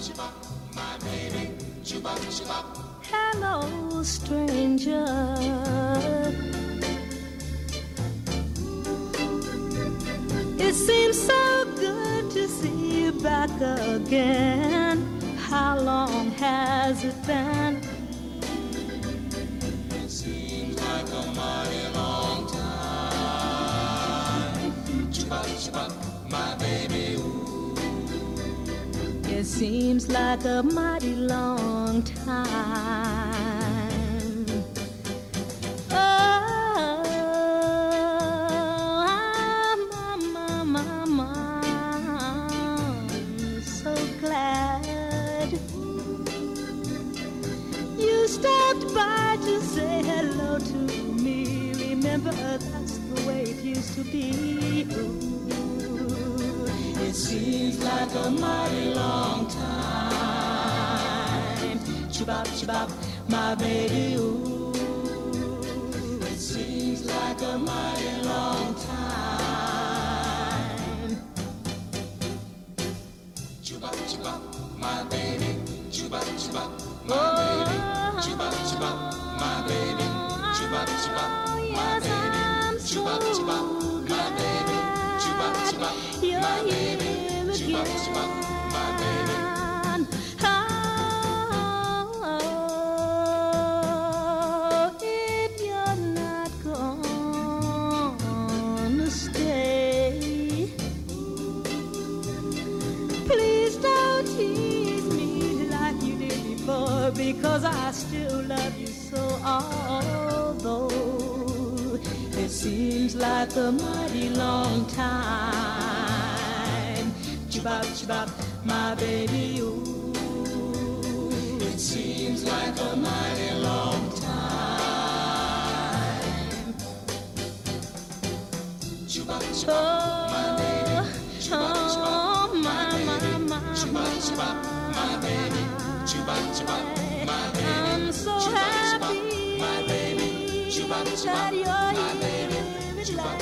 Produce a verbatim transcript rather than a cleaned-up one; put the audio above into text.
Hello, stranger. It seems so good to see you back again. How long has it been? It seems like a mighty long time. Chibop, chibop, my baby, ooh. It seems like a mighty long time. Stopped by to say hello to me. Remember, that's the way it used to be. Ooh, it seems like a mighty long time. Chibop, chibop, my baby, ooh. It seems like a mighty long time. Chibop, chibop, my baby. Chibop, chibop, my baby. Chibop, chibop, my baby. Chibop, chibop, my baby. Chibop, chibop, my baby. Chibop, chibop, my baby. Chibop, chibop, my baby. Oh, if you're not gonna stay, please don't tease me like you did before, because I still love you so. Although it seems like a mighty long time. Chibop, chibop, my baby, ooh. It seems like a mighty long time. Chibop, chibop, my baby. Chibop, chibop, my baby. Chibop, chibop, my baby. Chibop, chibop, my baby. I'm so chibop, happy chibop, my baby. Chibop, chibop, that you're my baby. here with Chibop,